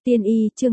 Tiên y chương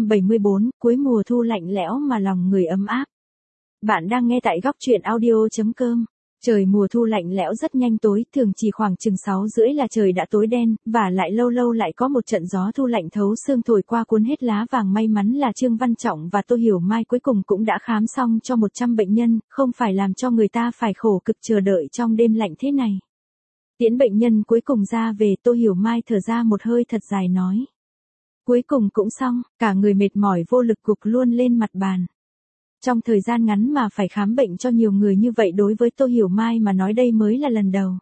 274, cuối mùa thu lạnh lẽo mà lòng người ấm áp. Bạn đang nghe tại góc truyện audio.com. Trời mùa thu lạnh lẽo rất nhanh tối, thường chỉ khoảng chừng 6:30 là trời đã tối đen, và lại lâu lâu lại có một trận gió thu lạnh thấu xương thổi qua cuốn hết lá vàng. May mắn là Trương Văn Trọng và Tô Hiểu Mai cuối cùng cũng đã khám xong cho 100 bệnh nhân, không phải làm cho người ta phải khổ cực chờ đợi trong đêm lạnh thế này. Tiễn bệnh nhân cuối cùng ra về, Tô Hiểu Mai thở ra một hơi thật dài nói. Cuối cùng cũng xong, cả người mệt mỏi vô lực gục luôn lên mặt bàn. Trong thời gian ngắn mà phải khám bệnh cho nhiều người như vậy đối với Tô Hiểu Mai mà nói đây mới là lần đầu.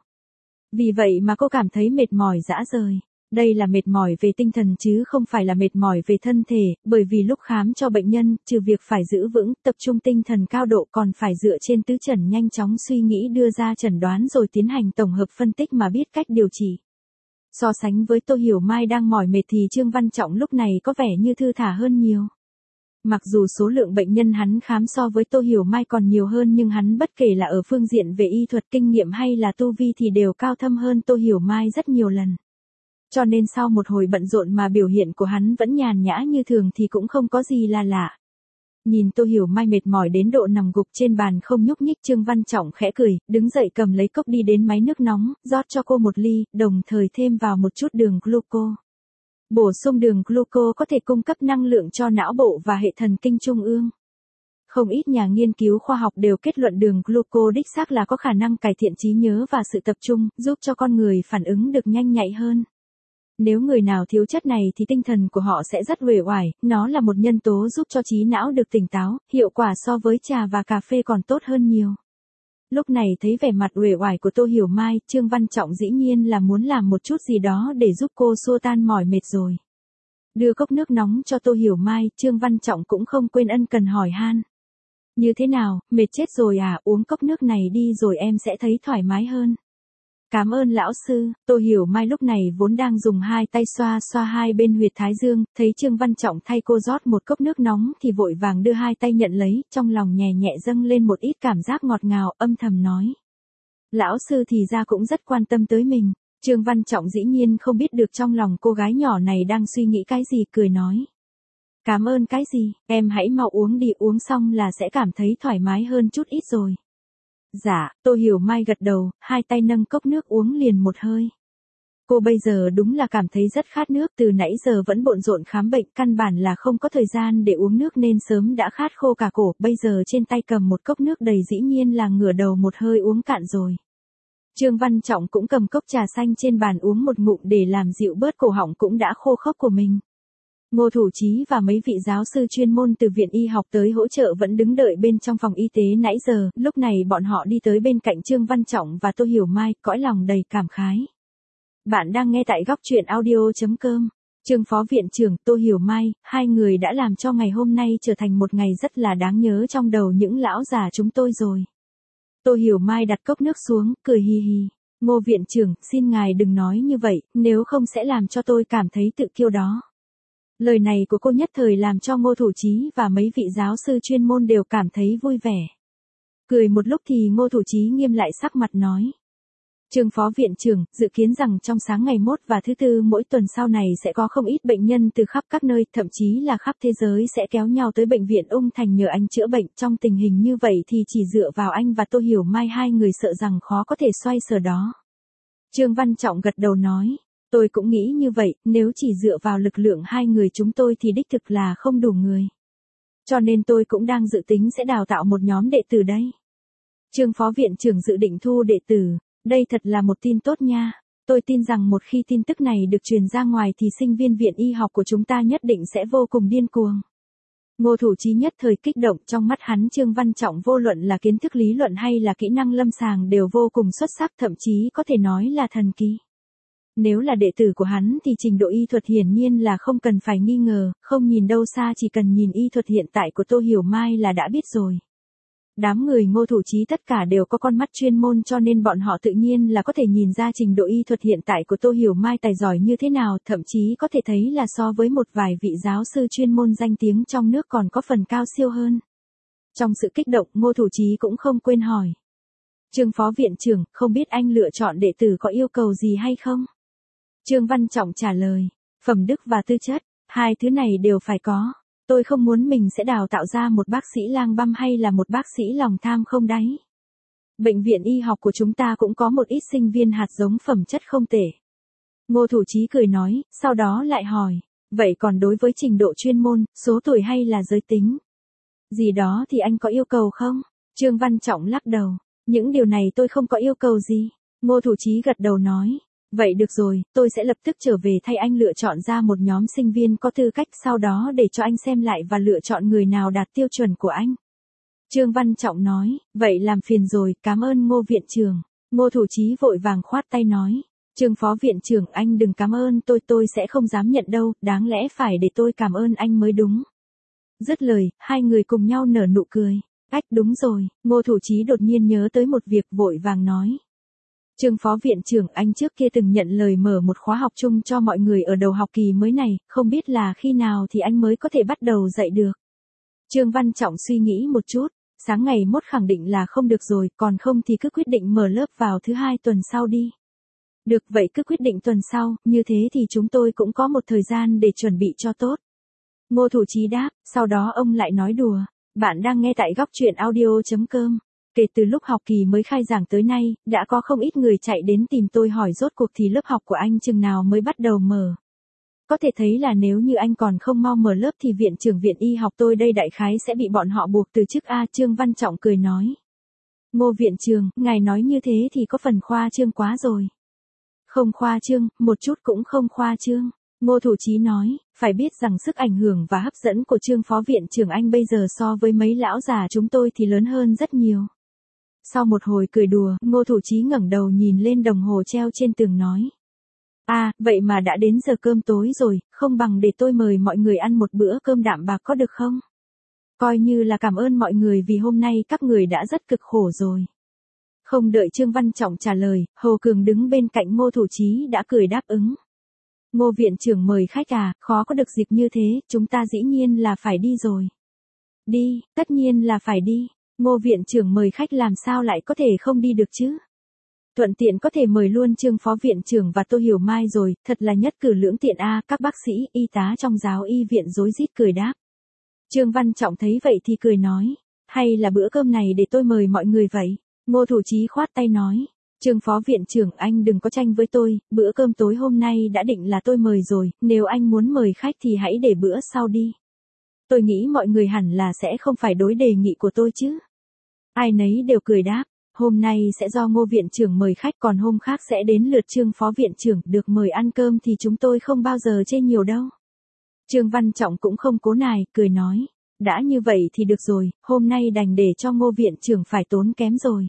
Vì vậy mà cô cảm thấy mệt mỏi rã rời. Đây là mệt mỏi về tinh thần chứ không phải là mệt mỏi về thân thể, bởi vì lúc khám cho bệnh nhân, trừ việc phải giữ vững, tập trung tinh thần cao độ còn phải dựa trên tứ trần nhanh chóng suy nghĩ đưa ra chẩn đoán rồi tiến hành tổng hợp phân tích mà biết cách điều trị. So sánh với Tô Hiểu Mai đang mỏi mệt thì Trương Văn Trọng lúc này có vẻ như thư thả hơn nhiều. Mặc dù số lượng bệnh nhân hắn khám so với Tô Hiểu Mai còn nhiều hơn nhưng hắn bất kể là ở phương diện về y thuật kinh nghiệm hay là tu vi thì đều cao thâm hơn Tô Hiểu Mai rất nhiều lần. Cho nên sau một hồi bận rộn mà biểu hiện của hắn vẫn nhàn nhã như thường thì cũng không có gì là lạ. Nhìn Tô Hiểu Mai mệt mỏi đến độ nằm gục trên bàn không nhúc nhích, Trương Văn Trọng khẽ cười, đứng dậy cầm lấy cốc đi đến máy nước nóng, rót cho cô một ly, đồng thời thêm vào một chút đường gluco. Bổ sung đường gluco có thể cung cấp năng lượng cho não bộ và hệ thần kinh trung ương. Không ít nhà nghiên cứu khoa học đều kết luận đường gluco đích xác là có khả năng cải thiện trí nhớ và sự tập trung, giúp cho con người phản ứng được nhanh nhạy hơn. Nếu người nào thiếu chất này thì tinh thần của họ sẽ rất uể oải, nó là một nhân tố giúp cho trí não được tỉnh táo, hiệu quả so với trà và cà phê còn tốt hơn nhiều. Lúc này thấy vẻ mặt uể oải của Tô Hiểu Mai, Trương Văn Trọng dĩ nhiên là muốn làm một chút gì đó để giúp cô xua tan mỏi mệt rồi. Đưa cốc nước nóng cho Tô Hiểu Mai, Trương Văn Trọng cũng không quên ân cần hỏi han. Như thế nào, mệt chết rồi à, uống cốc nước này đi rồi em sẽ thấy thoải mái hơn. Cảm ơn lão sư. Tô Hiểu Mai lúc này vốn đang dùng hai tay xoa xoa hai bên huyệt thái dương, thấy Trương Văn Trọng thay cô rót một cốc nước nóng thì vội vàng đưa hai tay nhận lấy, trong lòng nhẹ nhẹ dâng lên một ít cảm giác ngọt ngào, âm thầm nói. Lão sư thì ra cũng rất quan tâm tới mình. Trương Văn Trọng dĩ nhiên không biết được trong lòng cô gái nhỏ này đang suy nghĩ cái gì, cười nói. Cảm ơn cái gì, em hãy mau uống đi, uống xong là sẽ cảm thấy thoải mái hơn chút ít rồi. Dạ, Tô Hiểu Mai gật đầu, hai tay nâng cốc nước uống liền một hơi. Cô bây giờ đúng là cảm thấy rất khát nước, từ nãy giờ vẫn bận rộn khám bệnh, căn bản là không có thời gian để uống nước nên sớm đã khát khô cả cổ, bây giờ trên tay cầm một cốc nước đầy dĩ nhiên là ngửa đầu một hơi uống cạn rồi. Trương Văn Trọng cũng cầm cốc trà xanh trên bàn uống một ngụm để làm dịu bớt cổ họng cũng đã khô khốc của mình. Ngô Thủ Chí và mấy vị giáo sư chuyên môn từ viện y học tới hỗ trợ vẫn đứng đợi bên trong phòng y tế nãy giờ, lúc này bọn họ đi tới bên cạnh Trương Văn Trọng và Tô Hiểu Mai, cõi lòng đầy cảm khái. Bạn đang nghe tại góc truyện audio.com. Trương Phó Viện trưởng, Tô Hiểu Mai, hai người đã làm cho ngày hôm nay trở thành một ngày rất là đáng nhớ trong đầu những lão già chúng tôi rồi. Tô Hiểu Mai đặt cốc nước xuống, cười hi hi. Ngô Viện trưởng, xin ngài đừng nói như vậy, nếu không sẽ làm cho tôi cảm thấy tự kiêu đó. Lời này của cô nhất thời làm cho Ngô Thủ Chí và mấy vị giáo sư chuyên môn đều cảm thấy vui vẻ. Cười một lúc thì Ngô Thủ Chí nghiêm lại sắc mặt nói. Trương Phó Viện trưởng, dự kiến rằng trong sáng ngày mốt và thứ tư mỗi tuần sau này sẽ có không ít bệnh nhân từ khắp các nơi, thậm chí là khắp thế giới sẽ kéo nhau tới bệnh viện Ung Thành nhờ anh chữa bệnh. Trong tình hình như vậy thì chỉ dựa vào anh và Tô Hiểu Mai hai người sợ rằng khó có thể xoay sở đó. Trương Văn Trọng gật đầu nói. Tôi cũng nghĩ như vậy, nếu chỉ dựa vào lực lượng hai người chúng tôi thì đích thực là không đủ người. Cho nên tôi cũng đang dự tính sẽ đào tạo một nhóm đệ tử đây. Trương Phó Viện trưởng dự định thu đệ tử, đây thật là một tin tốt nha. Tôi tin rằng một khi tin tức này được truyền ra ngoài thì sinh viên viện y học của chúng ta nhất định sẽ vô cùng điên cuồng. Ngô Thủ Chí nhất thời kích động, trong mắt hắn Trương Văn Trọng vô luận là kiến thức lý luận hay là kỹ năng lâm sàng đều vô cùng xuất sắc, thậm chí có thể nói là thần kỳ. Nếu là đệ tử của hắn thì trình độ y thuật hiển nhiên là không cần phải nghi ngờ, không nhìn đâu xa chỉ cần nhìn y thuật hiện tại của Tô Hiểu Mai là đã biết rồi. Đám người Ngô Thủ Chí tất cả đều có con mắt chuyên môn cho nên bọn họ tự nhiên là có thể nhìn ra trình độ y thuật hiện tại của Tô Hiểu Mai tài giỏi như thế nào, thậm chí có thể thấy là so với một vài vị giáo sư chuyên môn danh tiếng trong nước còn có phần cao siêu hơn. Trong sự kích động, Ngô Thủ Chí cũng không quên hỏi. Trương Phó Viện trưởng, không biết anh lựa chọn đệ tử có yêu cầu gì hay không? Trương Văn Trọng trả lời, phẩm đức và tư chất. Hai thứ này đều phải có. Tôi không muốn mình sẽ đào tạo ra một bác sĩ lang băm hay là một bác sĩ lòng tham không đáy. Bệnh viện y học của chúng ta cũng có một ít sinh viên hạt giống phẩm chất không tệ. Ngô Thủ Chí cười nói, sau đó lại hỏi, vậy còn đối với trình độ chuyên môn, số tuổi hay là giới tính? Gì đó thì anh có yêu cầu không? Trương Văn Trọng lắc đầu, những điều này tôi không có yêu cầu gì. Ngô Thủ Chí gật đầu nói, vậy được rồi, tôi sẽ lập tức trở về thay anh lựa chọn ra một nhóm sinh viên có tư cách, sau đó để cho anh xem lại và lựa chọn người nào đạt tiêu chuẩn của anh. Trương Văn Trọng nói, vậy làm phiền rồi, cảm ơn Ngô viện trưởng. Ngô Thủ Chí vội vàng khoát tay nói, Trương phó viện trưởng anh đừng cảm ơn tôi sẽ không dám nhận đâu, đáng lẽ phải để tôi cảm ơn anh mới đúng. Dứt lời, hai người cùng nhau nở nụ cười. Ách đúng rồi, Ngô Thủ Chí đột nhiên nhớ tới một việc vội vàng nói. Trương phó viện trưởng anh trước kia từng nhận lời mở một khóa học chung cho mọi người ở đầu học kỳ mới này, không biết là khi nào thì anh mới có thể bắt đầu dạy được. Trương Văn Trọng suy nghĩ một chút, sáng ngày mốt khẳng định là không được rồi, còn không thì cứ quyết định mở lớp vào thứ hai tuần sau đi. Được vậy cứ quyết định tuần sau, như thế thì chúng tôi cũng có một thời gian để chuẩn bị cho tốt. Ngô Thủ Chí đáp, sau đó ông lại nói đùa, bạn đang nghe tại góc truyện audio.com. Kể từ lúc học kỳ mới khai giảng tới nay, đã có không ít người chạy đến tìm tôi hỏi rốt cuộc thì lớp học của anh chừng nào mới bắt đầu mở. Có thể thấy là nếu như anh còn không mau mở lớp thì viện trưởng viện y học tôi đây đại khái sẽ bị bọn họ buộc từ chức a. Trương Văn Trọng cười nói. Ngô viện trưởng, ngài nói như thế thì có phần khoa trương quá rồi. Không khoa trương, một chút cũng không khoa trương. Ngô Thủ Chí nói, phải biết rằng sức ảnh hưởng và hấp dẫn của Trương phó viện trưởng anh bây giờ so với mấy lão già chúng tôi thì lớn hơn rất nhiều. Sau một hồi cười đùa, Ngô Thủ Chí ngẩng đầu nhìn lên đồng hồ treo trên tường nói. Vậy mà đã đến giờ cơm tối rồi, không bằng để tôi mời mọi người ăn một bữa cơm đạm bạc có được không? Coi như là cảm ơn mọi người vì hôm nay các người đã rất cực khổ rồi. Không đợi Trương Văn Trọng trả lời, Hồ Cường đứng bên cạnh Ngô Thủ Chí đã cười đáp ứng. Ngô viện trưởng mời khách khó có được dịp như thế, chúng ta dĩ nhiên là phải đi rồi. Đi, tất nhiên là phải đi. Ngô viện trưởng mời khách làm sao lại có thể không đi được chứ? Thuận tiện có thể mời luôn Trương phó viện trưởng và Tô Hiểu Mai rồi, thật là nhất cử lưỡng tiện các bác sĩ, y tá trong giáo y viện rối rít cười đáp. Trương Văn Trọng thấy vậy thì cười nói, hay là bữa cơm này để tôi mời mọi người vậy? Ngô Thủ Chí khoát tay nói, Trương phó viện trưởng anh đừng có tranh với tôi, bữa cơm tối hôm nay đã định là tôi mời rồi, nếu anh muốn mời khách thì hãy để bữa sau đi. Tôi nghĩ mọi người hẳn là sẽ không phải đối đề nghị của tôi chứ. Ai nấy đều cười đáp, hôm nay sẽ do Ngô viện trưởng mời khách, còn hôm khác sẽ đến lượt Trương phó viện trưởng được mời ăn cơm thì chúng tôi không bao giờ chê nhiều đâu. Trương Văn Trọng cũng không cố nài, cười nói, đã như vậy thì được rồi, hôm nay đành để cho Ngô viện trưởng phải tốn kém rồi.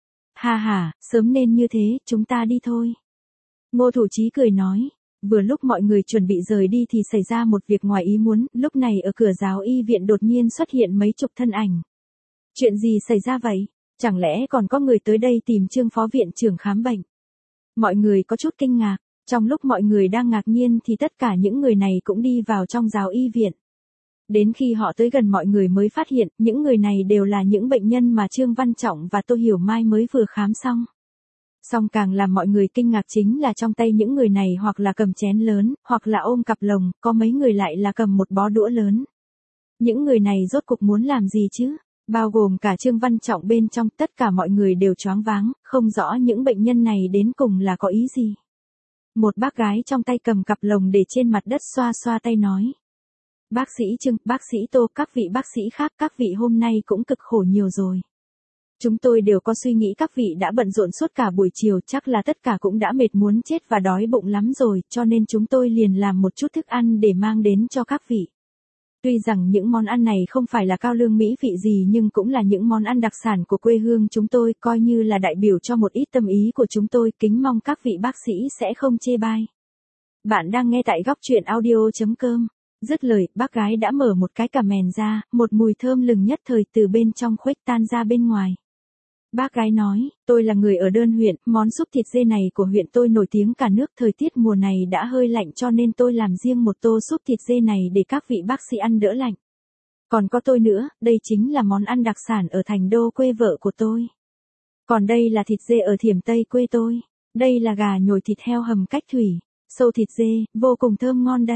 Ha, sớm nên như thế, chúng ta đi thôi. Ngô Thủ Chí cười nói, vừa lúc mọi người chuẩn bị rời đi thì xảy ra một việc ngoài ý muốn, lúc này ở cửa giáo y viện đột nhiên xuất hiện mấy chục thân ảnh. Chuyện gì xảy ra vậy? Chẳng lẽ còn có người tới đây tìm Trương phó viện trưởng khám bệnh? Mọi người có chút kinh ngạc, trong lúc mọi người đang ngạc nhiên thì tất cả những người này cũng đi vào trong giáo y viện. Đến khi họ tới gần mọi người mới phát hiện, những người này đều là những bệnh nhân mà Trương Văn Trọng và Tô Hiểu Mai mới vừa khám xong. Song càng làm mọi người kinh ngạc chính là trong tay những người này hoặc là cầm chén lớn, hoặc là ôm cặp lồng, có mấy người lại là cầm một bó đũa lớn. Những người này rốt cuộc muốn làm gì chứ? Bao gồm cả Trương Văn Trọng bên trong, tất cả mọi người đều choáng váng, không rõ những bệnh nhân này đến cùng là có ý gì. Một bác gái trong tay cầm cặp lồng để trên mặt đất xoa xoa tay nói. Bác sĩ Trương, bác sĩ Tô, các vị bác sĩ khác, các vị hôm nay cũng cực khổ nhiều rồi. Chúng tôi đều có suy nghĩ các vị đã bận rộn suốt cả buổi chiều, chắc là tất cả cũng đã mệt muốn chết và đói bụng lắm rồi, cho nên chúng tôi liền làm một chút thức ăn để mang đến cho các vị. Tuy rằng những món ăn này không phải là cao lương mỹ vị gì nhưng cũng là những món ăn đặc sản của quê hương chúng tôi, coi như là đại biểu cho một ít tâm ý của chúng tôi, kính mong các vị bác sĩ sẽ không chê bai. Bạn đang nghe tại góc truyện audio.com. Dứt lời, bác gái đã mở một cái cà mèn ra, một mùi thơm lừng nhất thời từ bên trong khuếch tan ra bên ngoài. Bác gái nói, tôi là người ở Đơn huyện, món súp thịt dê này của huyện tôi nổi tiếng cả nước, thời tiết mùa này đã hơi lạnh cho nên tôi làm riêng một tô súp thịt dê này để các vị bác sĩ ăn đỡ lạnh. Còn có tôi nữa, đây chính là món ăn đặc sản ở Thành Đô quê vợ của tôi. Còn đây là thịt dê ở Thiểm Tây quê tôi. Đây là gà nhồi thịt heo hầm cách thủy, sâu thịt dê, vô cùng thơm ngon đây.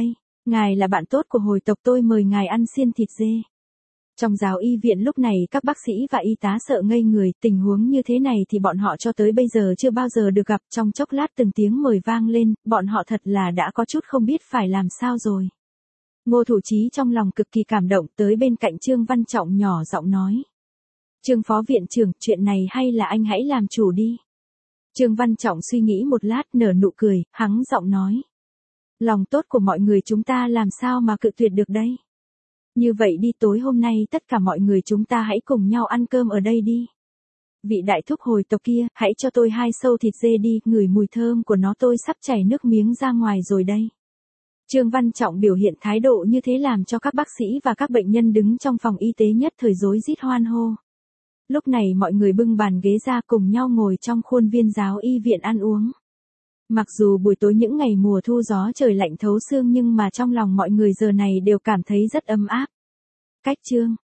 Ngài là bạn tốt của hồi tộc, tôi mời ngài ăn xiên thịt dê. Trong giáo y viện lúc này các bác sĩ và y tá sợ ngây người, tình huống như thế này thì bọn họ cho tới bây giờ chưa bao giờ được gặp. Trong chốc lát từng tiếng mời vang lên, bọn họ thật là đã có chút không biết phải làm sao rồi. Ngô Thủ Chí trong lòng cực kỳ cảm động, tới bên cạnh Trương Văn Trọng nhỏ giọng nói. Trương phó viện trưởng, chuyện này hay là anh hãy làm chủ đi. Trương Văn Trọng suy nghĩ một lát nở nụ cười, hắng giọng nói. Lòng tốt của mọi người chúng ta làm sao mà cự tuyệt được đây. Như vậy đi, tối hôm nay tất cả mọi người chúng ta hãy cùng nhau ăn cơm ở đây đi. Vị đại thúc hồi tộc kia, hãy cho tôi 2 sâu thịt dê đi, ngửi mùi thơm của nó tôi sắp chảy nước miếng ra ngoài rồi đây. Trương Văn Trọng biểu hiện thái độ như thế làm cho các bác sĩ và các bệnh nhân đứng trong phòng y tế nhất thời rối rít hoan hô. Lúc này mọi người bưng bàn ghế ra cùng nhau ngồi trong khuôn viên giáo y viện ăn uống. Mặc dù buổi tối những ngày mùa thu gió trời lạnh thấu xương nhưng mà trong lòng mọi người giờ này đều cảm thấy rất ấm áp. Cách chương